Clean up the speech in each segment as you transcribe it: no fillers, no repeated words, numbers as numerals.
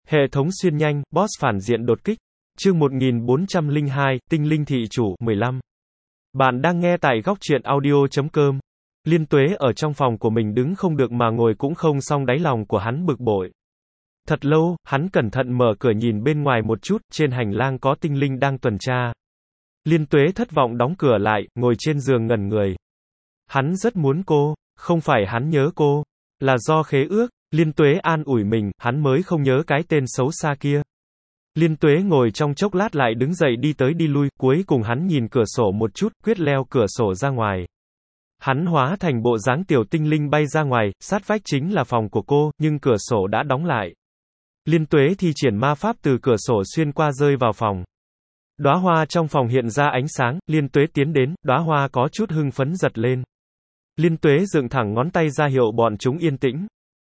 Hệ thống xuyên nhanh, boss phản diện đột kích. Chương 1402, Tinh linh thị chủ, 15. Bạn đang nghe tại góc truyện audio.com. Liên Tuế ở trong phòng của mình đứng không được mà ngồi cũng không xong, đáy lòng của hắn bực bội. Thật lâu, hắn cẩn thận mở cửa nhìn bên ngoài một chút, trên hành lang có tinh linh đang tuần tra. Liên Tuế thất vọng đóng cửa lại, ngồi trên giường ngẩn người. Hắn rất muốn cô, không phải hắn nhớ cô, là do khế ước. Liên Tuế an ủi mình, hắn mới không nhớ cái tên xấu xa kia. Liên Tuế ngồi trong chốc lát lại đứng dậy đi tới đi lui, cuối cùng hắn nhìn cửa sổ một chút, quyết leo cửa sổ ra ngoài. Hắn hóa thành bộ dáng tiểu tinh linh bay ra ngoài, sát vách chính là phòng của cô, nhưng cửa sổ đã đóng lại. Liên Tuế thi triển ma pháp từ cửa sổ xuyên qua rơi vào phòng. Đóa hoa trong phòng hiện ra ánh sáng, Liên Tuế tiến đến, đóa hoa có chút hưng phấn giật lên. Liên Tuế dựng thẳng ngón tay ra hiệu bọn chúng yên tĩnh.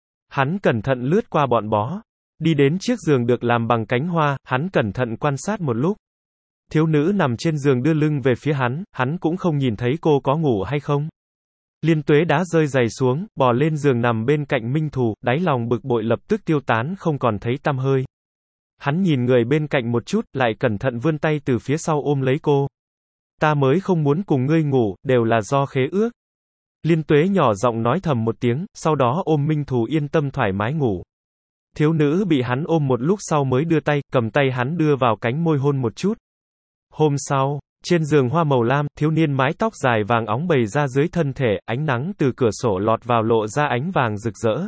Hắn cẩn thận lướt qua bọn bó. Đi đến chiếc giường được làm bằng cánh hoa, hắn cẩn thận quan sát một lúc. Thiếu nữ nằm trên giường đưa lưng về phía hắn cũng không nhìn thấy cô có ngủ hay không. Liên Tuế đá rơi giày xuống, bò lên giường nằm bên cạnh Minh Thù, đáy lòng bực bội lập tức tiêu tán không còn thấy tăm hơi. Hắn nhìn người bên cạnh một chút, lại cẩn thận vươn tay từ phía sau ôm lấy cô. Ta mới không muốn cùng ngươi ngủ, đều là do khế ước. Liên Tuế nhỏ giọng nói thầm một tiếng, sau đó ôm Minh Thù yên tâm thoải mái ngủ. Thiếu nữ bị hắn ôm một lúc sau mới đưa tay, cầm tay hắn đưa vào cánh môi hôn một chút. Hôm sau, trên giường hoa màu lam, thiếu niên mái tóc dài vàng óng bày ra dưới thân thể, ánh nắng từ cửa sổ lọt vào lộ ra ánh vàng rực rỡ.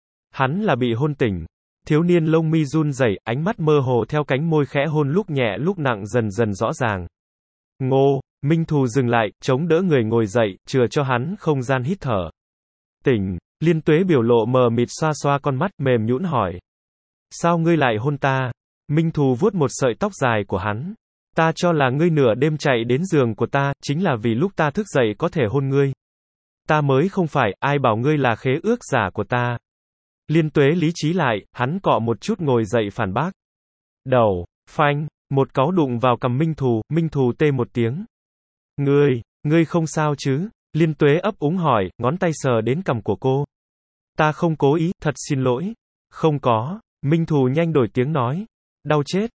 Hắn là bị hôn tỉnh. Thiếu niên lông mi run rẩy, ánh mắt mơ hồ theo cánh môi khẽ hôn lúc nhẹ lúc nặng dần dần rõ ràng. Ngô, Minh Thù dừng lại, chống đỡ người ngồi dậy, chừa cho hắn không gian hít thở. Tỉnh, Liên Tuế biểu lộ mờ mịt xoa xoa con mắt, mềm nhũn hỏi. Sao ngươi lại hôn ta? Minh Thù vuốt một sợi tóc dài của hắn. Ta cho là ngươi nửa đêm chạy đến giường của ta, chính là vì lúc ta thức dậy có thể hôn ngươi. Ta mới không phải, ai bảo ngươi là khế ước giả của ta. Liên Tuế lý trí lại, hắn cọ một chút ngồi dậy phản bác. Đầu, phanh, một cáu đụng vào cằm Minh Thù tê một tiếng. Ngươi không sao chứ? Liên Tuế ấp úng hỏi, ngón tay sờ đến cằm của cô. Ta không cố ý, thật xin lỗi. Không có, Minh Thù nhanh đổi tiếng nói. Đau chết,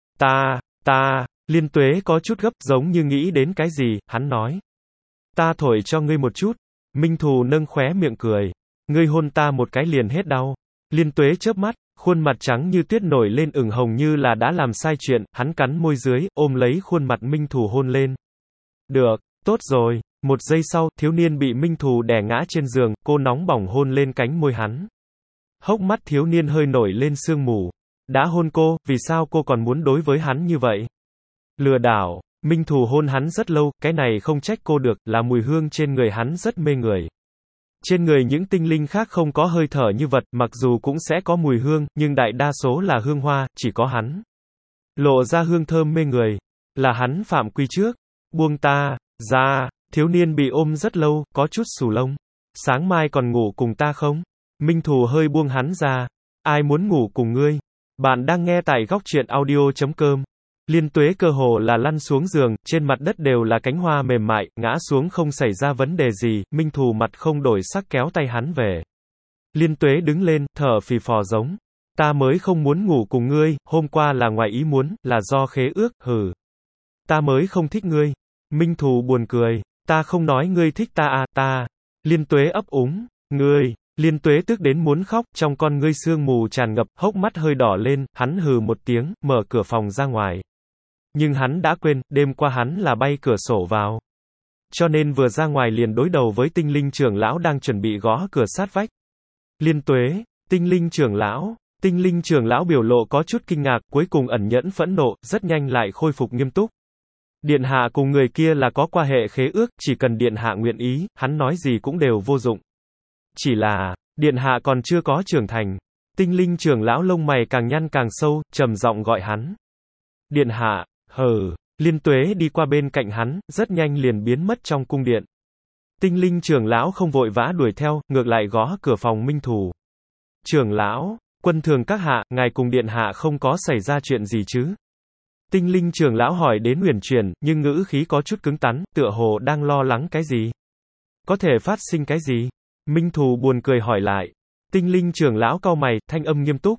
Liên Tuế có chút gấp, giống như nghĩ đến cái gì, hắn nói. Ta thổi cho ngươi một chút. Minh Thù nâng khóe miệng cười. Ngươi hôn ta một cái liền hết đau. Liên Tuế chớp mắt, khuôn mặt trắng như tuyết nổi lên ửng hồng như là đã làm sai chuyện, hắn cắn môi dưới, ôm lấy khuôn mặt Minh Thù hôn lên. Được, tốt rồi. Một giây sau, thiếu niên bị Minh Thù đè ngã trên giường, cô nóng bỏng hôn lên cánh môi hắn. Hốc mắt thiếu niên hơi nổi lên sương mù. Đã hôn cô, vì sao cô còn muốn đối với hắn như vậy? Lừa đảo. Minh Thù hôn hắn rất lâu, cái này không trách cô được, là mùi hương trên người hắn rất mê người. Trên người những tinh linh khác không có hơi thở như vật, mặc dù cũng sẽ có mùi hương, nhưng đại đa số là hương hoa, chỉ có hắn lộ ra hương thơm mê người. Là hắn phạm quy trước. Buông ta ra. Thiếu niên bị ôm rất lâu, có chút xù lông. Sáng mai còn ngủ cùng ta không? Minh Thù hơi buông hắn ra. Ai muốn ngủ cùng ngươi? Bạn đang nghe tại góc truyện audio.com. Liên Tuế cơ hồ là lăn xuống giường, trên mặt đất đều là cánh hoa mềm mại, ngã xuống không xảy ra vấn đề gì, Minh Thù mặt không đổi sắc kéo tay hắn về. Liên Tuế đứng lên, thở phì phò giống. Ta mới không muốn ngủ cùng ngươi, hôm qua là ngoài ý muốn, là do khế ước, hừ. Ta mới không thích ngươi. Minh Thù buồn cười. Ta không nói ngươi thích ta à, ta. Liên Tuế ấp úng. Ngươi. Liên Tuế tức đến muốn khóc, trong con ngươi sương mù tràn ngập, hốc mắt hơi đỏ lên, hắn hừ một tiếng, mở cửa phòng ra ngoài. Nhưng hắn đã quên, đêm qua hắn là bay cửa sổ vào. Cho nên vừa ra ngoài liền đối đầu với tinh linh trưởng lão đang chuẩn bị gõ cửa sát vách. Liên Tuế, tinh linh trưởng lão biểu lộ có chút kinh ngạc, cuối cùng ẩn nhẫn phẫn nộ, rất nhanh lại khôi phục nghiêm túc. Điện hạ cùng người kia là có quan hệ khế ước, chỉ cần điện hạ nguyện ý, hắn nói gì cũng đều vô dụng. Chỉ là, điện hạ còn chưa có trưởng thành. Tinh linh trưởng lão lông mày càng nhăn càng sâu, trầm giọng gọi hắn. Điện hạ, Liên Tuế đi qua bên cạnh hắn, rất nhanh liền biến mất trong cung điện. Tinh linh trưởng lão không vội vã đuổi theo, ngược lại gõ cửa phòng Minh Thù. Trưởng lão, quân thường các hạ, ngài cùng điện hạ không có xảy ra chuyện gì chứ? Tinh linh trưởng lão hỏi đến huyền chuyển, nhưng ngữ khí có chút cứng rắn, tựa hồ đang lo lắng cái gì? Có thể phát sinh cái gì? Minh Thù buồn cười hỏi lại. Tinh linh trưởng lão cau mày, thanh âm nghiêm túc.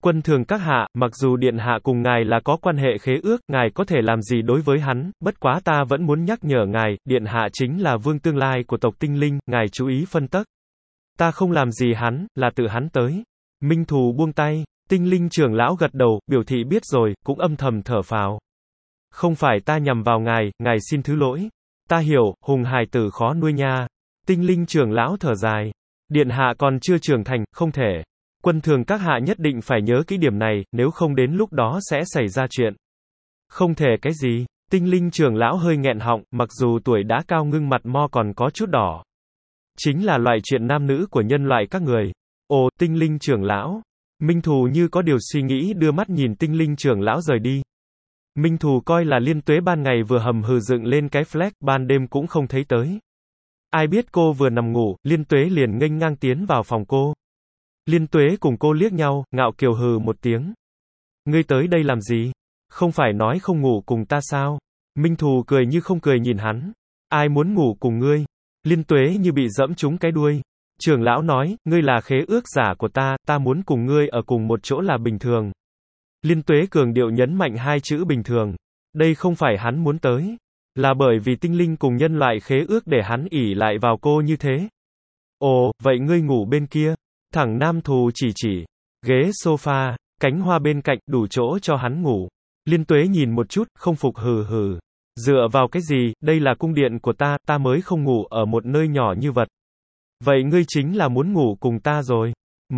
Quân thường các hạ, mặc dù điện hạ cùng ngài là có quan hệ khế ước, ngài có thể làm gì đối với hắn, bất quá ta vẫn muốn nhắc nhở ngài, điện hạ chính là vương tương lai của tộc tinh linh, ngài chú ý phân tắc. Ta không làm gì hắn, là tự hắn tới. Minh Thù buông tay, tinh linh trưởng lão gật đầu, biểu thị biết rồi, cũng âm thầm thở phào. Không phải ta nhằm vào ngài xin thứ lỗi. Ta hiểu, hùng hài tử khó nuôi nha. Tinh linh trưởng lão thở dài. Điện hạ còn chưa trưởng thành, không thể. Quân thường các hạ nhất định phải nhớ kỹ điểm này, nếu không đến lúc đó sẽ xảy ra chuyện. Không thể cái gì? Tinh linh trưởng lão hơi nghẹn họng, mặc dù tuổi đã cao ngưng mặt mo còn có chút đỏ. Chính là loại chuyện nam nữ của nhân loại các người. Ồ, tinh linh trưởng lão. Minh Thù như có điều suy nghĩ đưa mắt nhìn tinh linh trưởng lão rời đi. Minh Thù coi là Liên Tuế ban ngày vừa hầm hừ dựng lên cái flag, ban đêm cũng không thấy tới. Ai biết cô vừa nằm ngủ, Liên Tuế liền nghênh ngang tiến vào phòng cô. Liên Tuế cùng cô liếc nhau, ngạo kiều hừ một tiếng. Ngươi tới đây làm gì? Không phải nói không ngủ cùng ta sao? Minh Thù cười như không cười nhìn hắn. Ai muốn ngủ cùng ngươi? Liên Tuế như bị dẫm trúng cái đuôi. Trưởng lão nói, ngươi là khế ước giả của ta muốn cùng ngươi ở cùng một chỗ là bình thường. Liên Tuế cường điệu nhấn mạnh hai chữ bình thường. Đây không phải hắn muốn tới. Là bởi vì tinh linh cùng nhân loại khế ước để hắn ỷ lại vào cô như thế. Ồ, vậy ngươi ngủ bên kia. Thẳng Nam Thù chỉ. Ghế sofa, cánh hoa bên cạnh, đủ chỗ cho hắn ngủ. Liên Tuế nhìn một chút, không phục hừ hừ. Dựa vào cái gì, đây là cung điện của ta mới không ngủ ở một nơi nhỏ như vật. Vậy ngươi chính là muốn ngủ cùng ta rồi.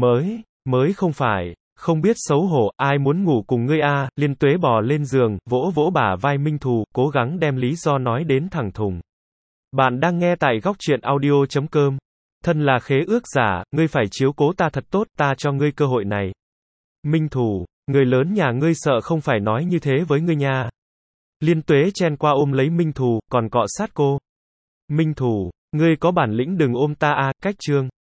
Mới không phải. Không biết xấu hổ, ai muốn ngủ cùng ngươi a? Liên Tuế bò lên giường, vỗ vỗ bả vai Minh Thù, cố gắng đem lý do nói đến thẳng thừng. Bạn đang nghe tại góc truyện audio.com. Thân là khế ước giả, ngươi phải chiếu cố ta thật tốt, ta cho ngươi cơ hội này. Minh Thù, người lớn nhà ngươi sợ không phải nói như thế với ngươi nha. Liên Tuế chen qua ôm lấy Minh Thù, còn cọ sát cô. Minh Thù, ngươi có bản lĩnh đừng ôm ta a, cách chương.